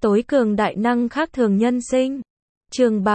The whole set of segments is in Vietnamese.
Tối cường đại năng khác thường nhân sinh. Chương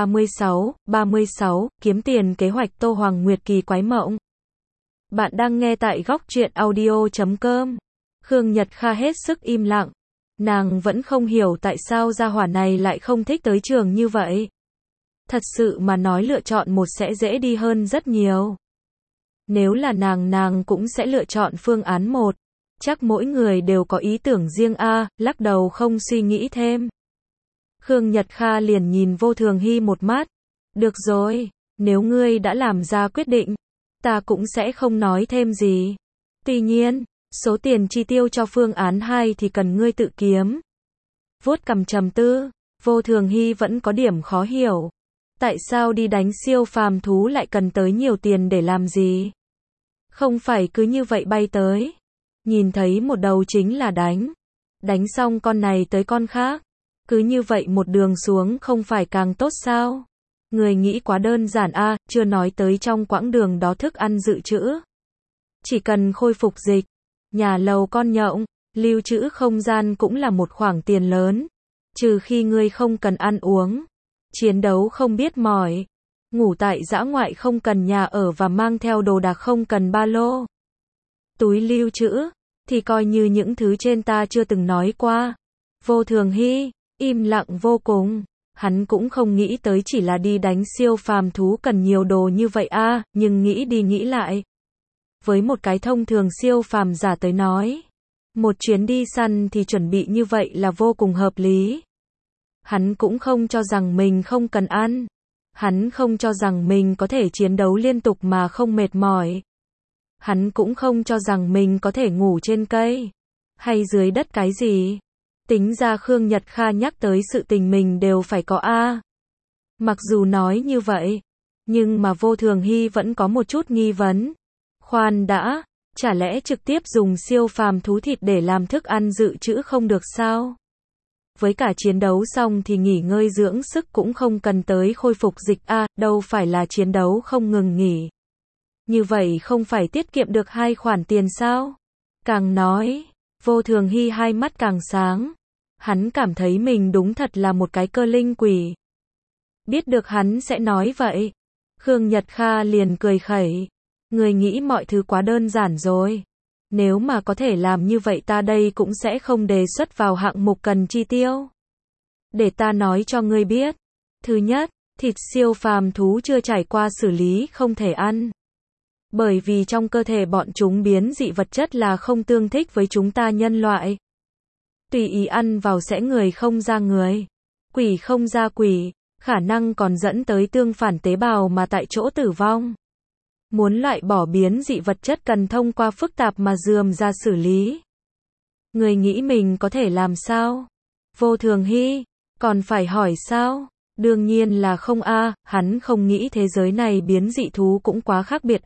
36, kiếm tiền kế hoạch Tô Hoàng Nguyệt kỳ quái mộng. Bạn đang nghe tại góc truyện audio.com. Khương Nhật Kha hết sức im lặng. Nàng vẫn không hiểu tại sao gia hỏa này lại không thích tới trường như vậy. Thật sự mà nói lựa chọn một sẽ dễ đi hơn rất nhiều. Nếu là nàng cũng sẽ lựa chọn phương án 1. Chắc mỗi người đều có ý tưởng riêng lắc đầu không suy nghĩ thêm. Khương Nhật Kha liền nhìn Vô Thường Hy một mắt. Được rồi, nếu ngươi đã làm ra quyết định, ta cũng sẽ không nói thêm gì. Tuy nhiên, số tiền chi tiêu cho phương án 2 thì cần ngươi tự kiếm. Vuốt cằm trầm tư, Vô Thường Hy vẫn có điểm khó hiểu. Tại sao đi đánh siêu phàm thú lại cần tới nhiều tiền để làm gì? Không phải cứ như vậy bay tới. Nhìn thấy một đầu chính là đánh. Đánh xong con này tới con khác. Cứ như vậy một đường xuống không phải càng tốt sao? Người nghĩ quá đơn giản chưa nói tới trong quãng đường đó thức ăn dự trữ. Chỉ cần khôi phục dịch, nhà lầu con nhộng, lưu trữ không gian cũng là một khoản tiền lớn. Trừ khi ngươi không cần ăn uống, chiến đấu không biết mỏi, ngủ tại dã ngoại không cần nhà ở và mang theo đồ đạc không cần ba lô, túi lưu trữ, thì coi như những thứ trên ta chưa từng nói qua. Vô Thường Hy im lặng vô cùng. Hắn cũng không nghĩ tới chỉ là đi đánh siêu phàm thú cần nhiều đồ như vậy nhưng nghĩ đi nghĩ lại. Với một cái thông thường siêu phàm giả tới nói, một chuyến đi săn thì chuẩn bị như vậy là vô cùng hợp lý. Hắn cũng không cho rằng mình không cần ăn. Hắn không cho rằng mình có thể chiến đấu liên tục mà không mệt mỏi. Hắn cũng không cho rằng mình có thể ngủ trên cây hay dưới đất cái gì. Tính ra Khương Nhật Kha nhắc tới sự tình mình đều phải có Mặc dù nói như vậy, nhưng mà Vô Thường Hy vẫn có một chút nghi vấn. Khoan đã, chả lẽ trực tiếp dùng siêu phàm thú thịt để làm thức ăn dự trữ không được sao? Với cả chiến đấu xong thì nghỉ ngơi dưỡng sức cũng không cần tới khôi phục dịch đâu phải là chiến đấu không ngừng nghỉ. Như vậy không phải tiết kiệm được 2 khoản tiền sao? Càng nói, Vô Thường Hy hai mắt càng sáng. Hắn cảm thấy mình đúng thật là một cái cơ linh quỷ. Biết được hắn sẽ nói vậy, Khương Nhật Kha liền cười khẩy. Người nghĩ mọi thứ quá đơn giản rồi. Nếu mà có thể làm như vậy ta đây cũng sẽ không đề xuất vào hạng mục cần chi tiêu. Để ta nói cho ngươi biết. Thứ nhất, thịt siêu phàm thú chưa trải qua xử lý không thể ăn. Bởi vì trong cơ thể bọn chúng biến dị vật chất là không tương thích với chúng ta nhân loại. Tùy ý ăn vào sẽ người không ra người, quỷ không ra quỷ, khả năng còn dẫn tới tương phản tế bào mà tại chỗ tử vong. Muốn loại bỏ biến dị vật chất cần thông qua phức tạp mà rườm ra xử lý. Người nghĩ mình có thể làm sao? Vô Thường Hy, còn phải hỏi sao? Đương nhiên là không hắn không nghĩ thế giới này biến dị thú cũng quá khác biệt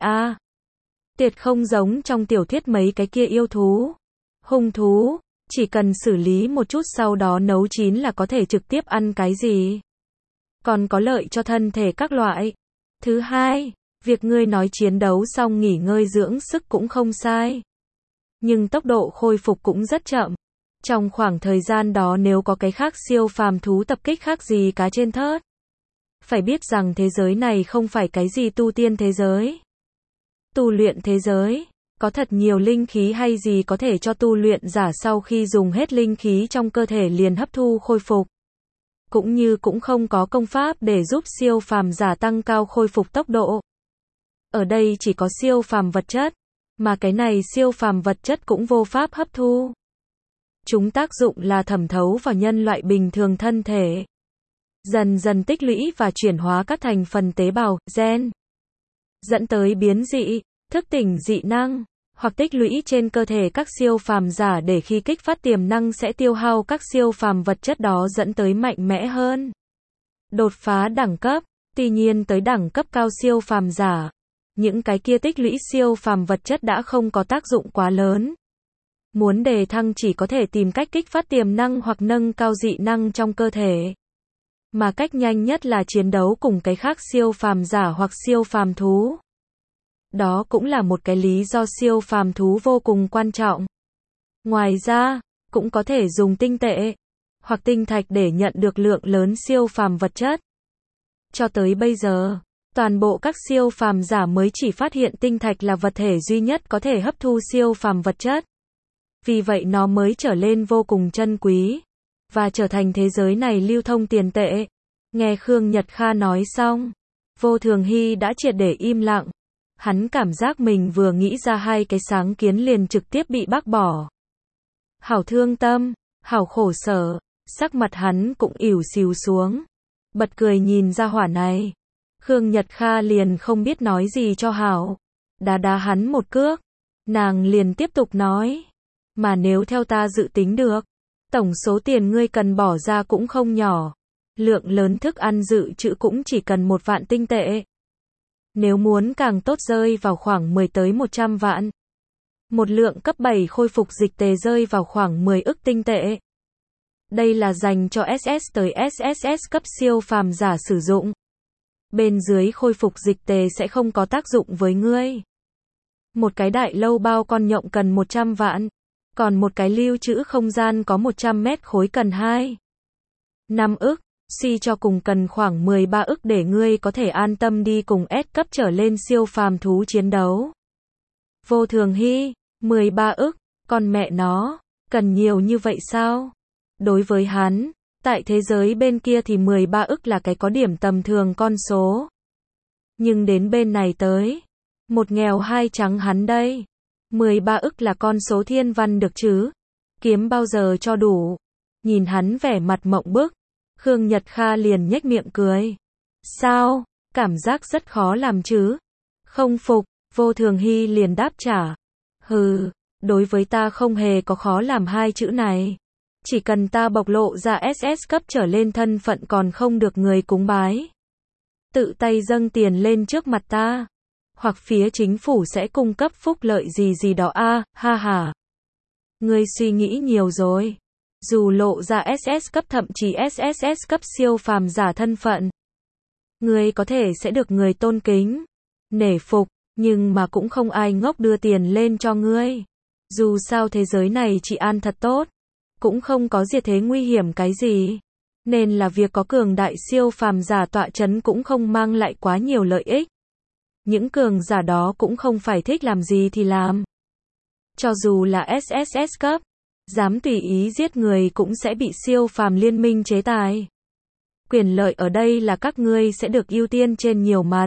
Tuyệt không giống trong tiểu thuyết mấy cái kia yêu thú, hung thú. Chỉ cần xử lý một chút sau đó nấu chín là có thể trực tiếp ăn cái gì. Còn có lợi cho thân thể các loại. Thứ hai, việc ngươi nói chiến đấu xong nghỉ ngơi dưỡng sức cũng không sai. Nhưng tốc độ khôi phục cũng rất chậm. Trong khoảng thời gian đó nếu có cái khác siêu phàm thú tập kích khác gì cá trên thớt. Phải biết rằng thế giới này không phải cái gì tu tiên thế giới. Tu luyện thế giới. Có thật nhiều linh khí hay gì có thể cho tu luyện giả sau khi dùng hết linh khí trong cơ thể liền hấp thu khôi phục. Cũng như cũng không có công pháp để giúp siêu phàm giả tăng cao khôi phục tốc độ. Ở đây chỉ có siêu phàm vật chất, mà cái này siêu phàm vật chất cũng vô pháp hấp thu. Chúng tác dụng là thẩm thấu vào nhân loại bình thường thân thể. Dần dần tích lũy và chuyển hóa các thành phần tế bào, gen. Dẫn tới biến dị, thức tỉnh dị năng. Hoặc tích lũy trên cơ thể các siêu phàm giả để khi kích phát tiềm năng sẽ tiêu hao các siêu phàm vật chất đó dẫn tới mạnh mẽ hơn. Đột phá đẳng cấp, tuy nhiên tới đẳng cấp cao siêu phàm giả, những cái kia tích lũy siêu phàm vật chất đã không có tác dụng quá lớn. Muốn đề thăng chỉ có thể tìm cách kích phát tiềm năng hoặc nâng cao dị năng trong cơ thể. Mà cách nhanh nhất là chiến đấu cùng cái khác siêu phàm giả hoặc siêu phàm thú. Đó cũng là một cái lý do siêu phàm thú vô cùng quan trọng. Ngoài ra, cũng có thể dùng tinh tệ. hoặc tinh thạch để nhận được lượng lớn siêu phàm vật chất. Cho tới bây giờ, toàn bộ các siêu phàm giả mới chỉ phát hiện tinh thạch là vật thể duy nhất có thể hấp thu siêu phàm vật chất. Vì vậy nó mới trở lên vô cùng chân quý, và trở thành thế giới này lưu thông tiền tệ. Nghe Khương Nhật Kha nói xong, Vô Thường Hy đã triệt để im lặng. Hắn cảm giác mình vừa nghĩ ra hai cái sáng kiến liền trực tiếp bị bác bỏ. Hảo thương tâm, hảo khổ sở, sắc mặt hắn cũng ỉu xìu xuống. Bật cười nhìn ra hỏa này. Khương Nhật Kha liền không biết nói gì cho hảo. Đá hắn một cước. Nàng liền tiếp tục nói. Mà nếu theo ta dự tính được, tổng số tiền ngươi cần bỏ ra cũng không nhỏ. Lượng lớn thức ăn dự trữ cũng chỉ cần 1 vạn tinh tệ. Nếu muốn càng tốt rơi vào khoảng 10 tới 100 vạn. Một lượng cấp 7 khôi phục dịch tề rơi vào khoảng 10 ức tinh tệ. Đây là dành cho SS tới SSS cấp siêu phàm giả sử dụng. Bên dưới khôi phục dịch tề sẽ không có tác dụng với ngươi. Một cái đại lâu bao con nhộng cần 100 vạn. Còn một cái lưu trữ không gian có 100 mét khối cần 5 ức. Suy cho cùng cần khoảng 13 ức để ngươi có thể an tâm đi cùng S cấp trở lên siêu phàm thú chiến đấu. Vô Thường Hy, 13 ức, con mẹ nó, cần nhiều như vậy sao? Đối với hắn, tại thế giới bên kia thì 13 ức là cái có điểm tầm thường con số. Nhưng đến bên này tới, một nghèo hai trắng hắn đây. 13 ức là con số thiên văn được chứ? Kiếm bao giờ cho đủ? Nhìn hắn vẻ mặt mộng bức, Khương Nhật Kha liền nhếch miệng cười. Sao? Cảm giác rất khó làm chứ? Không phục, Vô Thường Hy liền đáp trả. Hừ, đối với ta không hề có khó làm hai chữ này. Chỉ cần ta bộc lộ ra SS cấp trở lên thân phận còn không được người cúng bái. Tự tay dâng tiền lên trước mặt ta. Hoặc phía chính phủ sẽ cung cấp phúc lợi gì đó ha ha. Ngươi suy nghĩ nhiều rồi. Dù lộ ra SS cấp thậm chí SSS cấp siêu phàm giả thân phận. Ngươi có thể sẽ được người tôn kính, nể phục, nhưng mà cũng không ai ngốc đưa tiền lên cho ngươi. Dù sao thế giới này trị an thật tốt, cũng không có diệt thế nguy hiểm cái gì. Nên là việc có cường đại siêu phàm giả tọa chấn cũng không mang lại quá nhiều lợi ích. Những cường giả đó cũng không phải thích làm gì thì làm. Cho dù là SSS cấp, dám tùy ý giết người cũng sẽ bị siêu phàm liên minh chế tài. Quyền lợi ở đây là các ngươi sẽ được ưu tiên trên nhiều mặt.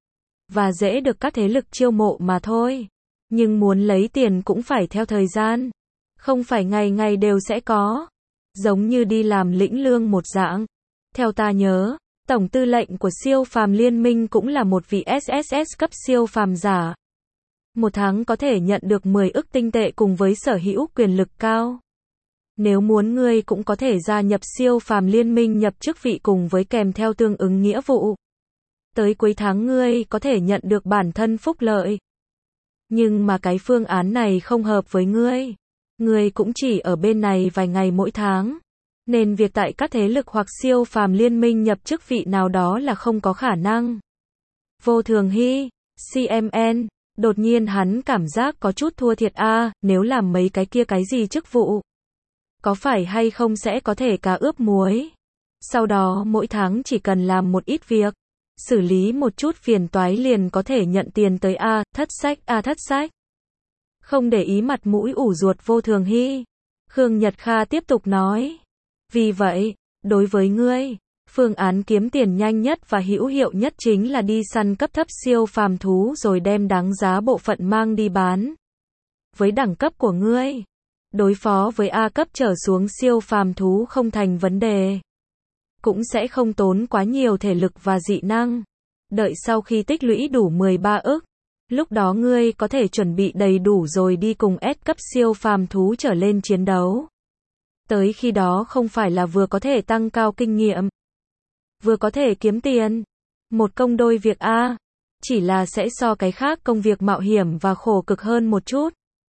Và dễ được các thế lực chiêu mộ mà thôi. Nhưng muốn lấy tiền cũng phải theo thời gian. Không phải ngày ngày đều sẽ có. Giống như đi làm lĩnh lương một dạng. Theo ta nhớ, tổng tư lệnh của siêu phàm liên minh cũng là một vị SSS cấp siêu phàm giả. Một tháng có thể nhận được 10 ức tinh tệ cùng với sở hữu quyền lực cao. Nếu muốn ngươi cũng có thể gia nhập siêu phàm liên minh nhập chức vị cùng với kèm theo tương ứng nghĩa vụ. Tới cuối tháng ngươi có thể nhận được bản thân phúc lợi. Nhưng mà cái phương án này không hợp với ngươi. Ngươi cũng chỉ ở bên này vài ngày mỗi tháng. Nên việc tại các thế lực hoặc siêu phàm liên minh nhập chức vị nào đó là không có khả năng. Vô Thường Hy, CMN. Đột nhiên hắn cảm giác có chút thua thiệt nếu làm mấy cái kia cái gì chức vụ. Có phải hay không sẽ có thể cá ướp muối. Sau đó mỗi tháng chỉ cần làm một ít việc. Xử lý một chút phiền toái liền có thể nhận tiền tới thất sách. Không để ý mặt mũi ủ ruột Vô Thường Hy. Khương Nhật Kha tiếp tục nói. Vì vậy, đối với ngươi, phương án kiếm tiền nhanh nhất và hữu hiệu nhất chính là đi săn cấp thấp siêu phàm thú rồi đem đáng giá bộ phận mang đi bán. Với đẳng cấp của ngươi, đối phó với A cấp trở xuống siêu phàm thú không thành vấn đề. Cũng sẽ không tốn quá nhiều thể lực và dị năng. Đợi sau khi tích lũy đủ 13 ức, lúc đó ngươi có thể chuẩn bị đầy đủ rồi đi cùng S cấp siêu phàm thú trở lên chiến đấu. Tới khi đó không phải là vừa có thể tăng cao kinh nghiệm, vừa có thể kiếm tiền. Một công đôi việc chỉ là sẽ so cái khác công việc mạo hiểm và khổ cực hơn một chút.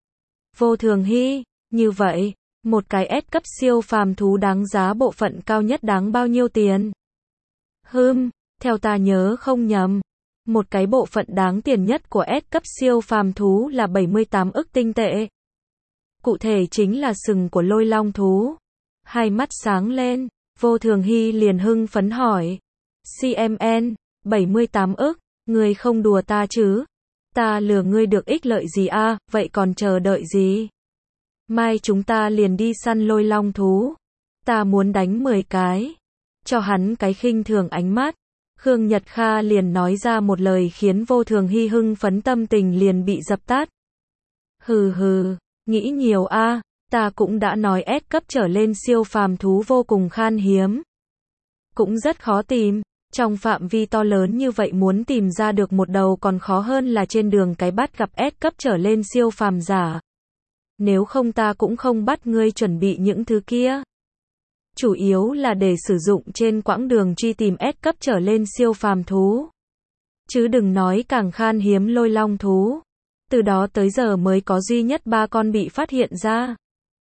Vô Thường Hy, như vậy, một cái S cấp siêu phàm thú đáng giá bộ phận cao nhất đáng bao nhiêu tiền? Theo ta nhớ không nhầm, một cái bộ phận đáng tiền nhất của S cấp siêu phàm thú là 78 ức tinh tệ. Cụ thể chính là sừng của lôi long thú. Hai mắt sáng lên, Vô Thường Hy liền hưng phấn hỏi. CMN, 78 ức, ngươi không đùa ta chứ? Ta lừa ngươi được ích lợi gì a, vậy còn chờ đợi gì? Mai chúng ta liền đi săn lôi long thú. Ta muốn đánh 10 cái. Cho hắn cái khinh thường ánh mắt. Khương Nhật Kha liền nói ra một lời khiến Vô Thường Hy hưng phấn tâm tình liền bị dập tắt. Hừ hừ, nghĩ nhiều a, ta cũng đã nói S cấp trở lên siêu phàm thú vô cùng khan hiếm. Cũng rất khó tìm, trong phạm vi to lớn như vậy muốn tìm ra được một đầu còn khó hơn là trên đường cái bắt gặp S cấp trở lên siêu phàm giả. Nếu không ta cũng không bắt ngươi chuẩn bị những thứ kia. Chủ yếu là để sử dụng trên quãng đường truy tìm S cấp trở lên siêu phàm thú. Chứ đừng nói càng khan hiếm lôi long thú. Từ đó tới giờ mới có duy nhất 3 con bị phát hiện ra.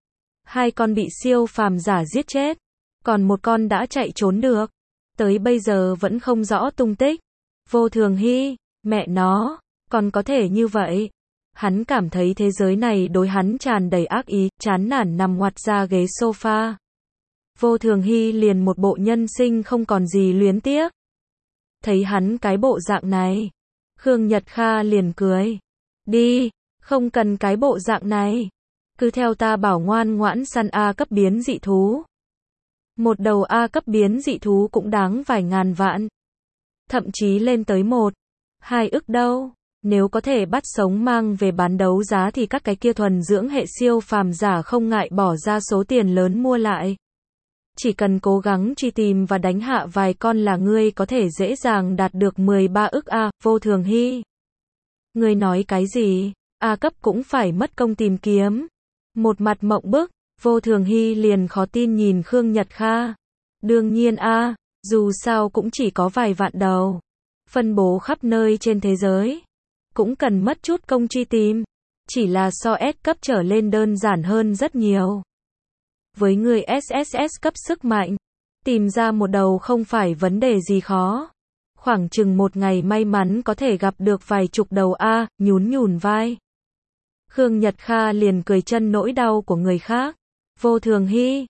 2 con bị siêu phàm giả giết chết. Còn 1 con đã chạy trốn được. Tới bây giờ vẫn không rõ tung tích. Vô Thường Hy, mẹ nó, còn có thể như vậy. Hắn cảm thấy thế giới này đối hắn tràn đầy ác ý, chán nản nằm ngoặt ra ghế sofa. Vô Thường Hy liền một bộ nhân sinh không còn gì luyến tiếc. Thấy hắn cái bộ dạng này, Khương Nhật Kha liền cười. Đi, không cần cái bộ dạng này. Cứ theo ta bảo ngoan ngoãn săn A cấp biến dị thú. Một đầu A cấp biến dị thú cũng đáng vài ngàn vạn. Thậm chí lên tới 1-2 ức đâu. Nếu có thể bắt sống mang về bán đấu giá thì các cái kia thuần dưỡng hệ siêu phàm giả không ngại bỏ ra số tiền lớn mua lại. Chỉ cần cố gắng truy tìm và đánh hạ vài con là ngươi có thể dễ dàng đạt được 13 ức A, Vô Thường Hy. Ngươi nói cái gì? A cấp cũng phải mất công tìm kiếm. Một mặt mộng bức, Vô Thường Hy liền khó tin nhìn Khương Nhật Kha. Đương nhiên A, dù sao cũng chỉ có vài vạn đầu. Phân bố khắp nơi trên thế giới. Cũng cần mất chút công truy tìm. Chỉ là so S cấp trở lên đơn giản hơn rất nhiều. Với người SSS cấp sức mạnh, tìm ra một đầu không phải vấn đề gì khó. Khoảng chừng một ngày may mắn có thể gặp được vài chục đầu A, nhún vai. Khương Nhật Kha liền cười chân nỗi đau của người khác. Vô Thường Hy,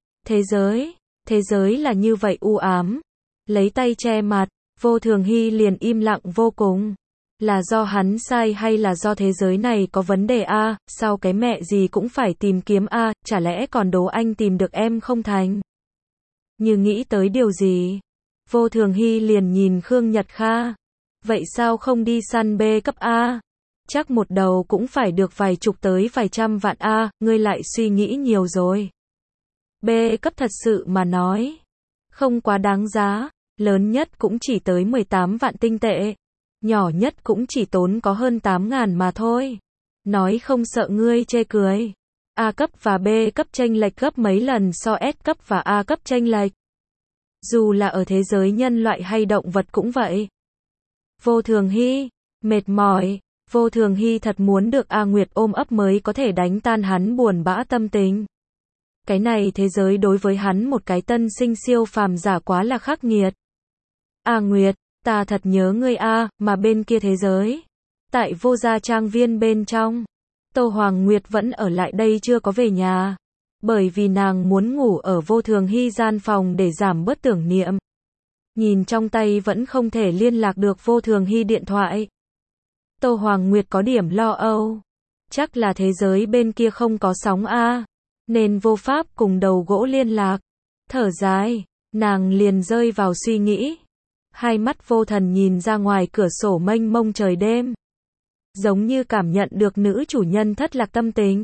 thế giới là như vậy u ám. Lấy tay che mặt, Vô Thường Hy liền im lặng vô cùng. Là do hắn sai hay là do thế giới này có vấn đề a? Sao cái mẹ gì cũng phải tìm kiếm a? Chả lẽ còn đố anh tìm được em không thành? Như nghĩ tới điều gì? Vô Thường Hy liền nhìn Khương Nhật Kha. Vậy sao không đi săn B cấp a? Chắc một đầu cũng phải được vài chục tới vài trăm vạn a, ngươi lại suy nghĩ nhiều rồi. B cấp thật sự mà nói, không quá đáng giá, lớn nhất cũng chỉ tới 18 vạn tinh tệ. Nhỏ nhất cũng chỉ tốn có hơn 8.000 mà thôi. Nói không sợ ngươi chê cười. A cấp và B cấp chênh lệch gấp mấy lần so S cấp và A cấp chênh lệch. Dù là ở thế giới nhân loại hay động vật cũng vậy. Vô Thường Hy, mệt mỏi. Vô Thường Hy thật muốn được A Nguyệt ôm ấp mới có thể đánh tan hắn buồn bã tâm tình. Cái này thế giới đối với hắn một cái tân sinh siêu phàm giả quá là khắc nghiệt. A Nguyệt, ta thật nhớ ngươi a, mà bên kia thế giới. Tại Vô Gia trang viên bên trong, Tô Hoàng Nguyệt vẫn ở lại đây chưa có về nhà. Bởi vì nàng muốn ngủ ở Vô Thường Hy gian phòng để giảm bớt tưởng niệm. Nhìn trong tay vẫn không thể liên lạc được Vô Thường Hy điện thoại. Tô Hoàng Nguyệt có điểm lo âu. Chắc là thế giới bên kia không có sóng a, nên vô pháp cùng đầu gỗ liên lạc. Thở dài, nàng liền rơi vào suy nghĩ. Hai mắt vô thần nhìn ra ngoài cửa sổ mênh mông trời đêm. Giống như cảm nhận được nữ chủ nhân thất lạc tâm tình.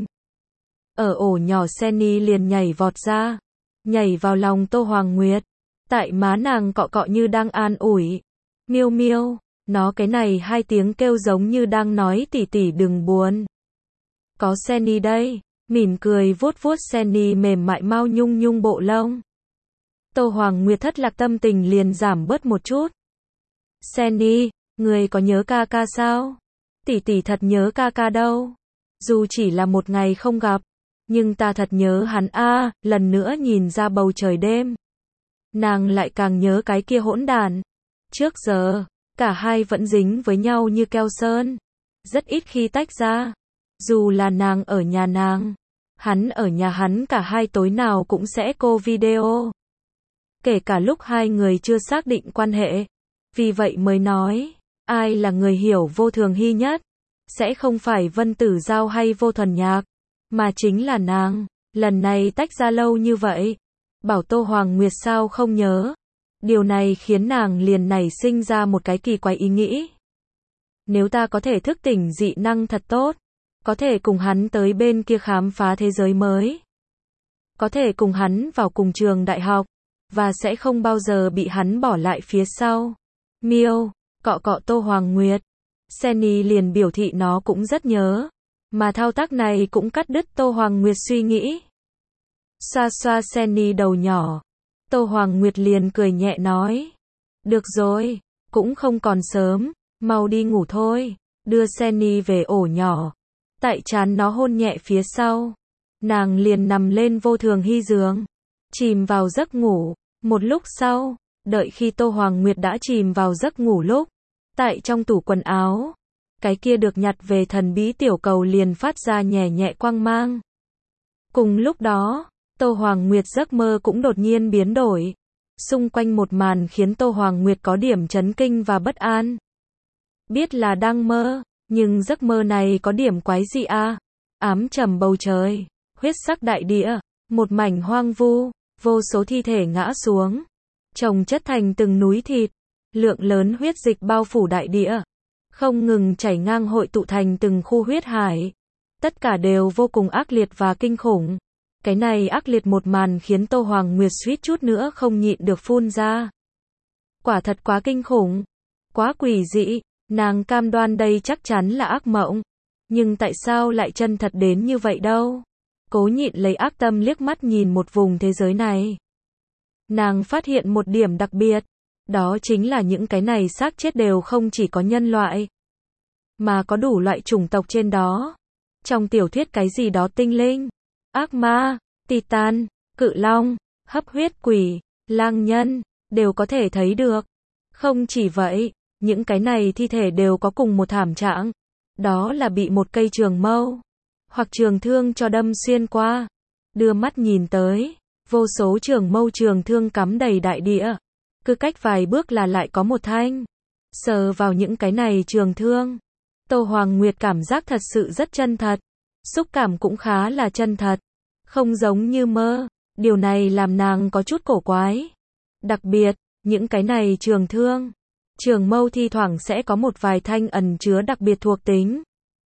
Ở ổ nhỏ Senny liền nhảy vọt ra. Nhảy vào lòng Tô Hoàng Nguyệt. Tại má nàng cọ cọ như đang an ủi. Miêu miêu, nó cái này 2 tiếng kêu giống như đang nói tỷ tỷ đừng buồn. Có Senny đây, mỉm cười vuốt vuốt Senny mềm mại mau nhung nhung bộ lông. Tô Hoàng Nguyệt thất lạc tâm tình liền giảm bớt một chút. Senny, người có nhớ ca ca sao? Tỷ tỷ thật nhớ ca ca đâu. Dù chỉ là một ngày không gặp, nhưng ta thật nhớ hắn a. Lần nữa nhìn ra bầu trời đêm. Nàng lại càng nhớ cái kia hỗn đản. Trước giờ, cả hai vẫn dính với nhau như keo sơn. Rất ít khi tách ra. Dù là nàng ở nhà nàng, Hắn ở nhà hắn cả hai tối nào cũng sẽ call video. Kể cả lúc hai người chưa xác định quan hệ. Vì vậy mới nói, ai là người hiểu Vô Thường Hy nhất? Sẽ không phải Vân Tử Giao hay Vô Thuần Nhạc, mà chính là nàng. Lần này tách ra lâu như vậy, bảo Tô Hoàng Nguyệt sao không nhớ. Điều này khiến nàng liền nảy sinh ra một cái kỳ quái ý nghĩ. Nếu ta có thể thức tỉnh dị năng thật tốt, có thể cùng hắn tới bên kia khám phá thế giới mới, có thể cùng hắn vào cùng trường đại học, và sẽ không bao giờ bị hắn bỏ lại phía sau. Miêu, cọ cọ Tô Hoàng Nguyệt. Senny liền biểu thị nó cũng rất nhớ. Mà thao tác này cũng cắt đứt Tô Hoàng Nguyệt suy nghĩ. Xoa xoa Senny đầu nhỏ. Tô Hoàng Nguyệt liền cười nhẹ nói. Được rồi, cũng không còn sớm, mau đi ngủ thôi. Đưa Senny về ổ nhỏ. Tại trán nó hôn nhẹ phía sau. Nàng liền nằm lên Vô Thường Hy giường, chìm vào giấc ngủ. Một lúc sau, đợi khi Tô Hoàng Nguyệt đã chìm vào giấc ngủ lúc, tại trong tủ quần áo, cái kia được nhặt về thần bí tiểu cầu liền phát ra nhẹ nhẹ quang mang. Cùng lúc đó, Tô Hoàng Nguyệt giấc mơ cũng đột nhiên biến đổi. Xung quanh một màn khiến Tô Hoàng Nguyệt có điểm chấn kinh và bất an. Biết là đang mơ, nhưng giấc mơ này có điểm quái dị à? Ám trầm bầu trời, huyết sắc đại địa, một mảnh hoang vu, vô số thi thể ngã xuống, chồng chất thành từng núi thịt, lượng lớn huyết dịch bao phủ đại địa, không ngừng chảy ngang hội tụ thành từng khu huyết hải. Tất cả đều vô cùng ác liệt và kinh khủng. Cái này ác liệt một màn khiến Tô Hoàng Nguyệt suýt chút nữa không nhịn được phun ra. Quả thật quá kinh khủng, quá quỷ dị, nàng cam đoan đây chắc chắn là ác mộng. Nhưng tại sao lại chân thật đến như vậy đâu? Cố nhịn lấy ác tâm liếc mắt nhìn một vùng thế giới này. Nàng phát hiện một điểm đặc biệt, đó chính là những cái này xác chết đều không chỉ có nhân loại, mà có đủ loại chủng tộc trên đó. Trong tiểu thuyết cái gì đó tinh linh, ác ma, titan, cự long, hấp huyết quỷ, lang nhân, đều có thể thấy được. Không chỉ vậy, những cái này thi thể đều có cùng một thảm trạng. Đó là bị một cây trường mâu hoặc trường thương cho đâm xuyên qua. Đưa mắt nhìn tới, vô số trường mâu trường thương cắm đầy đại địa. Cứ cách vài bước là lại có một thanh. Sờ vào những cái này trường thương, Tô Hoàng Nguyệt cảm giác thật sự rất chân thật. Xúc cảm cũng khá là chân thật, không giống như mơ. Điều này làm nàng có chút cổ quái. Đặc biệt, những cái này trường thương, trường mâu thi thoảng sẽ có một vài thanh ẩn chứa đặc biệt thuộc tính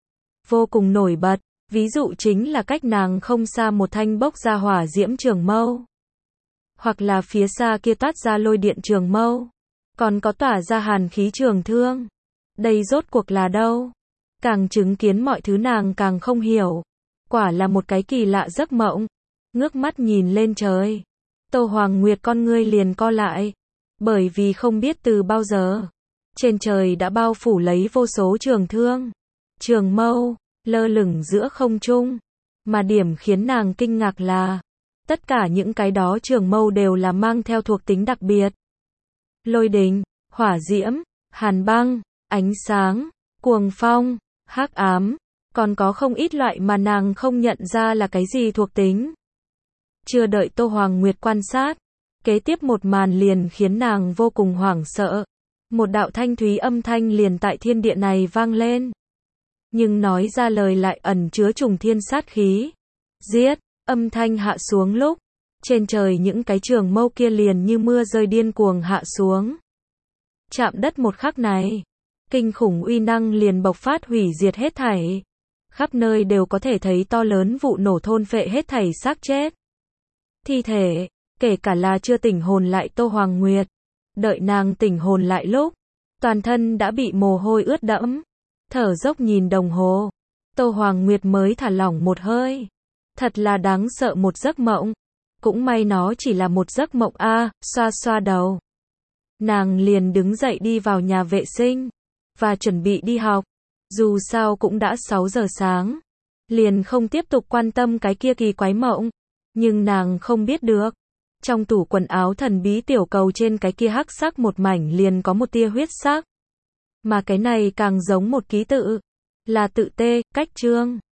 vô cùng nổi bật. Ví dụ chính là cách nàng không xa một thanh bốc ra hỏa diễm trường mâu, hoặc là phía xa kia toát ra lôi điện trường mâu, còn có tỏa ra hàn khí trường thương. Đây rốt cuộc là đâu? Càng chứng kiến mọi thứ nàng càng không hiểu. Quả là một cái kỳ lạ giấc mộng. Ngước mắt nhìn lên trời, Tô Hoàng Nguyệt con ngươi liền co lại. Bởi vì không biết từ bao giờ, trên trời đã bao phủ lấy vô số trường thương, trường mâu, lơ lửng giữa không trung. Mà điểm khiến nàng kinh ngạc là, tất cả những cái đó trường mâu đều là mang theo thuộc tính đặc biệt. Lôi đình, hỏa diễm, hàn băng, ánh sáng, cuồng phong, hắc ám, còn có không ít loại mà nàng không nhận ra là cái gì thuộc tính. Chưa đợi Tô Hoàng Nguyệt quan sát, kế tiếp một màn liền khiến nàng vô cùng hoảng sợ. Một đạo thanh thúy âm thanh liền tại thiên địa này vang lên. Nhưng nói ra lời lại ẩn chứa trùng thiên sát khí. Giết, âm thanh hạ xuống lúc, trên trời những cái trường mâu kia liền như mưa rơi điên cuồng hạ xuống. Chạm đất một khắc này, kinh khủng uy năng liền bộc phát hủy diệt hết thảy. Khắp nơi đều có thể thấy to lớn vụ nổ thôn phệ hết thảy xác chết, thi thể, kể cả là chưa tỉnh hồn lại Tô Hoàng Nguyệt. Đợi nàng tỉnh hồn lại lúc, toàn thân đã bị mồ hôi ướt đẫm. Thở dốc nhìn đồng hồ, Tô Hoàng Nguyệt mới thả lỏng một hơi. Thật là đáng sợ một giấc mộng. Cũng may nó chỉ là một giấc mộng a. Xoa xoa đầu, nàng liền đứng dậy đi vào nhà vệ sinh và chuẩn bị đi học. Dù sao cũng đã 6 giờ sáng, liền không tiếp tục quan tâm cái kia kỳ quái mộng. Nhưng nàng không biết được, trong tủ quần áo thần bí tiểu cầu trên cái kia hắc sắc một mảnh liền có một tia huyết sắc. Mà cái này càng giống một ký tự, là tự T, cách chương.